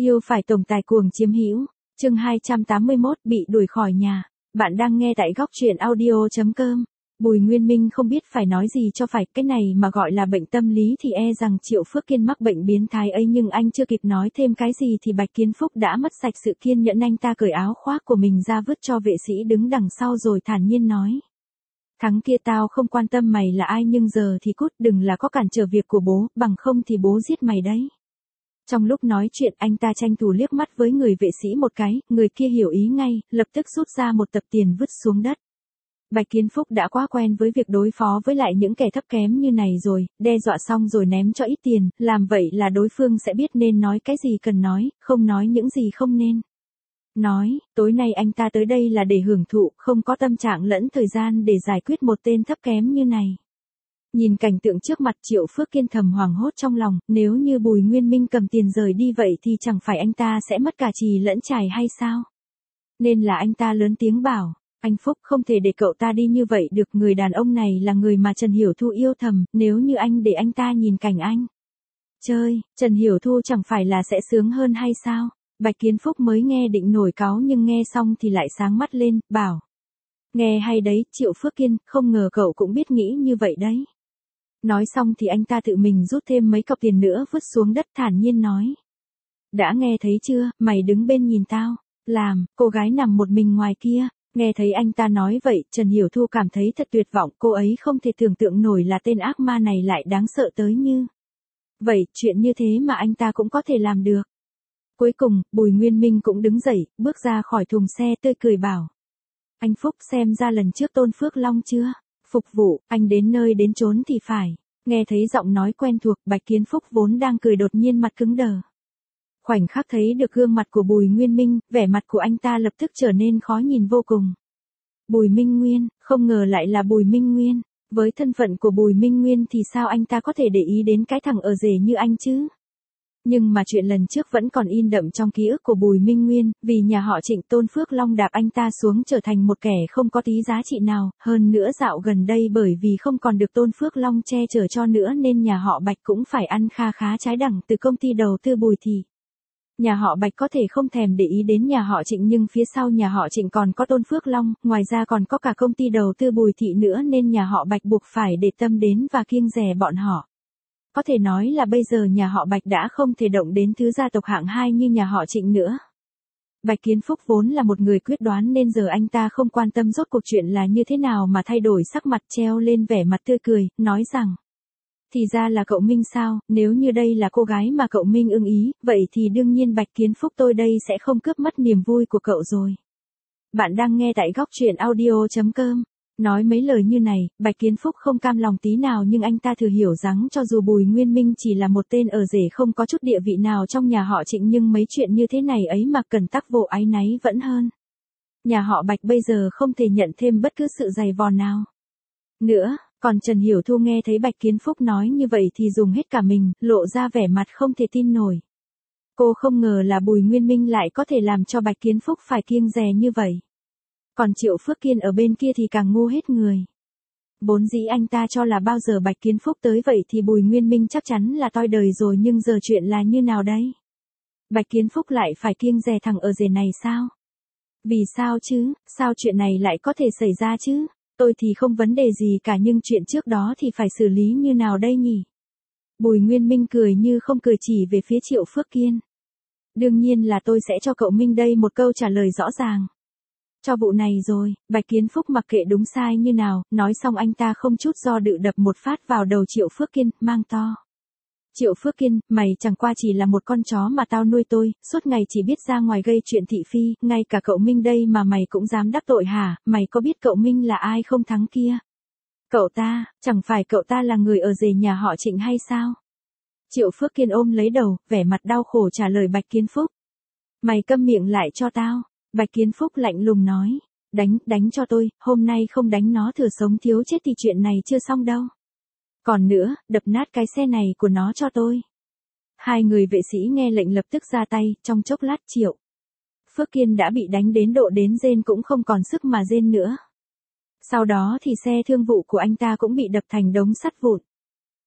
Yêu phải tổng tài cuồng chiếm hữu. Chương 281 bị đuổi khỏi nhà. Bạn đang nghe tại góc truyện audio.com. Bùi Nguyên Minh không biết phải nói gì cho phải, cái này mà gọi là bệnh tâm lý thì e rằng Triệu Phước Kiên mắc bệnh biến thái ấy, nhưng anh chưa kịp nói thêm cái gì thì Bạch Kiến Phúc đã mất sạch sự kiên nhẫn, anh ta cởi áo khoác của mình ra vứt cho vệ sĩ đứng đằng sau rồi thản nhiên nói. Thắng kia, tao không quan tâm mày là ai, nhưng giờ thì cút, đừng là có cản trở việc của bố, bằng không thì bố giết mày đấy. Trong lúc nói chuyện, anh ta tranh thủ liếc mắt với người vệ sĩ một cái, người kia hiểu ý ngay, lập tức rút ra một tập tiền vứt xuống đất. Bạch Kiến Phúc đã quá quen với việc đối phó với lại những kẻ thấp kém như này rồi, đe dọa xong rồi ném cho ít tiền, làm vậy là đối phương sẽ biết nên nói cái gì cần nói, không nói những gì không nên nói. Tối nay anh ta tới đây là để hưởng thụ, không có tâm trạng lẫn thời gian để giải quyết một tên thấp kém như này. Nhìn cảnh tượng trước mặt, Triệu Phước Kiên thầm hoảng hốt trong lòng, nếu như Bùi Nguyên Minh cầm tiền rời đi vậy thì chẳng phải anh ta sẽ mất cả chì lẫn chài hay sao? Nên là anh ta lớn tiếng bảo, anh Phúc, không thể để cậu ta đi như vậy được, người đàn ông này là người mà Trần Hiểu Thu yêu thầm, nếu như anh để anh ta nhìn cảnh anh chơi, Trần Hiểu Thu chẳng phải là sẽ sướng hơn hay sao? Bạch Kiến Phúc mới nghe định nổi cáu nhưng nghe xong thì lại sáng mắt lên, bảo. Nghe hay đấy, Triệu Phước Kiên, không ngờ cậu cũng biết nghĩ như vậy đấy. Nói xong thì anh ta tự mình rút thêm mấy cọc tiền nữa vứt xuống đất, thản nhiên nói. Đã nghe thấy chưa, mày đứng bên nhìn tao, làm, cô gái nằm một mình ngoài kia. Nghe thấy anh ta nói vậy, Trần Hiểu Thu cảm thấy thật tuyệt vọng, cô ấy không thể tưởng tượng nổi là tên ác ma này lại đáng sợ tới như vậy, chuyện như thế mà anh ta cũng có thể làm được. Cuối cùng, Bùi Nguyên Minh cũng đứng dậy, bước ra khỏi thùng xe tươi cười bảo. Anh Phúc, xem ra lần trước Tôn Phước Long chưa? Phục vụ, anh đến nơi đến chốn thì phải. Nghe thấy giọng nói quen thuộc, Bạch Kiến Phúc vốn đang cười đột nhiên mặt cứng đờ. Khoảnh khắc thấy được gương mặt của Bùi Nguyên Minh, vẻ mặt của anh ta lập tức trở nên khó nhìn vô cùng. Bùi Minh Nguyên, không ngờ lại là Bùi Minh Nguyên. Với thân phận của Bùi Minh Nguyên thì sao anh ta có thể để ý đến cái thằng ở rể như anh chứ? Nhưng mà chuyện lần trước vẫn còn in đậm trong ký ức của Bùi Minh Nguyên, vì nhà họ Trịnh, Tôn Phước Long đạp anh ta xuống trở thành một kẻ không có tí giá trị nào, hơn nữa dạo gần đây bởi vì không còn được Tôn Phước Long che chở cho nữa nên nhà họ Bạch cũng phải ăn kha khá trái đằng từ công ty đầu tư Bùi Thị. Nhà họ Bạch có thể không thèm để ý đến nhà họ Trịnh nhưng phía sau nhà họ Trịnh còn có Tôn Phước Long, ngoài ra còn có cả công ty đầu tư Bùi Thị nữa nên nhà họ Bạch buộc phải để tâm đến và kiêng dè bọn họ. Có thể nói là bây giờ nhà họ Bạch đã không thể động đến thứ gia tộc hạng 2 như nhà họ Trịnh nữa. Bạch Kiến Phúc vốn là một người quyết đoán nên giờ anh ta không quan tâm rốt cuộc chuyện là như thế nào mà thay đổi sắc mặt, treo lên vẻ mặt tươi cười, nói rằng. Thì ra là cậu Minh sao, nếu như đây là cô gái mà cậu Minh ưng ý, vậy thì đương nhiên Bạch Kiến Phúc tôi đây sẽ không cướp mất niềm vui của cậu rồi. Bạn đang nghe tại góc truyện audio.com. Nói mấy lời như này, Bạch Kiến Phúc không cam lòng tí nào nhưng anh ta thừa hiểu rằng cho dù Bùi Nguyên Minh chỉ là một tên ở rể không có chút địa vị nào trong nhà họ Trịnh nhưng mấy chuyện như thế này ấy mà cần tắc vô áy náy vẫn hơn. Nhà họ Bạch bây giờ không thể nhận thêm bất cứ sự dày vò nào nữa, còn Trần Hiểu Thu nghe thấy Bạch Kiến Phúc nói như vậy thì dùng hết cả mình, lộ ra vẻ mặt không thể tin nổi. Cô không ngờ là Bùi Nguyên Minh lại có thể làm cho Bạch Kiến Phúc phải kiêng dè như vậy. Còn Triệu Phước Kiên ở bên kia thì càng ngu hết người. Vốn dĩ anh ta cho là bao giờ Bạch Kiến Phúc tới vậy thì Bùi Nguyên Minh chắc chắn là toi đời rồi nhưng giờ chuyện là như nào đây? Bạch Kiến Phúc lại phải kiêng dè thằng ở rể này sao? Vì sao chứ, sao chuyện này lại có thể xảy ra chứ? Tôi thì không vấn đề gì cả nhưng chuyện trước đó thì phải xử lý như nào đây nhỉ? Bùi Nguyên Minh cười như không cười chỉ về phía Triệu Phước Kiên. Đương nhiên là tôi sẽ cho cậu Minh đây một câu trả lời rõ ràng. Cho vụ này rồi, Bạch Kiến Phúc mặc kệ đúng sai như nào, nói xong anh ta không chút do dự đập một phát vào đầu Triệu Phước Kiên, mang to. Triệu Phước Kiên, mày chẳng qua chỉ là một con chó mà tao nuôi tôi, suốt ngày chỉ biết ra ngoài gây chuyện thị phi, ngay cả cậu Minh đây mà mày cũng dám đắc tội hả, mày có biết cậu Minh là ai không Thắng kia? Cậu ta, chẳng phải cậu ta là người ở rể nhà họ Trịnh hay sao? Triệu Phước Kiên ôm lấy đầu, vẻ mặt đau khổ trả lời Bạch Kiến Phúc. Mày câm miệng lại cho tao. Bạch Kiến Phúc lạnh lùng nói, đánh cho tôi, hôm nay không đánh nó thừa sống thiếu chết thì chuyện này chưa xong đâu. Còn nữa, đập nát cái xe này của nó cho tôi. Hai người vệ sĩ nghe lệnh lập tức ra tay, trong chốc lát Triệu Phước Kiên đã bị đánh đến độ đến rên cũng không còn sức mà rên nữa. Sau đó thì xe thương vụ của anh ta cũng bị đập thành đống sắt vụn.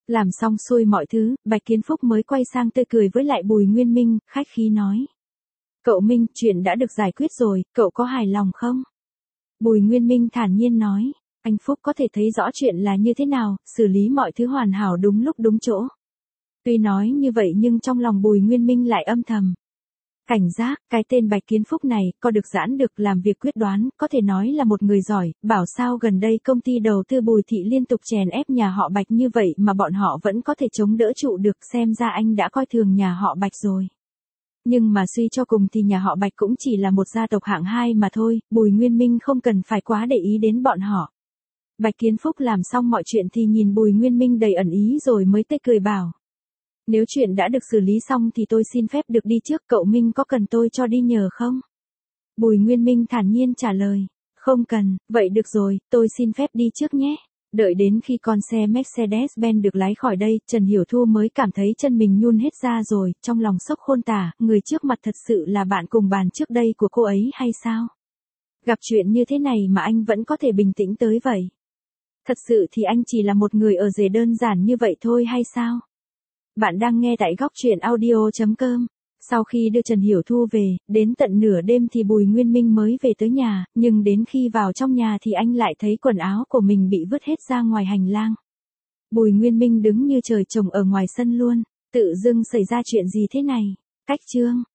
Làm xong xuôi mọi thứ, Bạch Kiến Phúc mới quay sang tươi cười với lại Bùi Nguyên Minh, khách khí nói. Cậu Minh, chuyện đã được giải quyết rồi, cậu có hài lòng không? Bùi Nguyên Minh thản nhiên nói. Anh Phúc có thể thấy rõ chuyện là như thế nào, xử lý mọi thứ hoàn hảo đúng lúc đúng chỗ. Tuy nói như vậy nhưng trong lòng Bùi Nguyên Minh lại âm thầm. Cảnh giác, cái tên Bạch Kiến Phúc này, có được giãn được làm việc quyết đoán, có thể nói là một người giỏi, bảo sao gần đây công ty đầu tư Bùi Thị liên tục chèn ép nhà họ Bạch như vậy mà bọn họ vẫn có thể chống đỡ trụ được, xem ra anh đã coi thường nhà họ Bạch rồi. Nhưng mà suy cho cùng thì nhà họ Bạch cũng chỉ là một gia tộc hạng 2 mà thôi, Bùi Nguyên Minh không cần phải quá để ý đến bọn họ. Bạch Kiến Phúc làm xong mọi chuyện thì nhìn Bùi Nguyên Minh đầy ẩn ý rồi mới tươi cười bảo. Nếu chuyện đã được xử lý xong thì tôi xin phép được đi trước, cậu Minh có cần tôi cho đi nhờ không? Bùi Nguyên Minh thản nhiên trả lời. Không cần, vậy được rồi, tôi xin phép đi trước nhé. Đợi đến khi con xe Mercedes-Benz được lái khỏi đây, Trần Hiểu Thu mới cảm thấy chân mình nhún hết ra rồi, trong lòng sốc khôn tả, người trước mặt thật sự là bạn cùng bàn trước đây của cô ấy hay sao? Gặp chuyện như thế này mà anh vẫn có thể bình tĩnh tới vậy. Thật sự thì anh chỉ là một người ở rể đơn giản như vậy thôi hay sao? Bạn đang nghe tại góc truyện audio.com. Sau khi đưa Trần Hiểu Thu về, đến tận nửa đêm thì Bùi Nguyên Minh mới về tới nhà, nhưng đến khi vào trong nhà thì anh lại thấy quần áo của mình bị vứt hết ra ngoài hành lang. Bùi Nguyên Minh đứng như trời trồng ở ngoài sân luôn, tự dưng xảy ra chuyện gì thế này? Cách chương.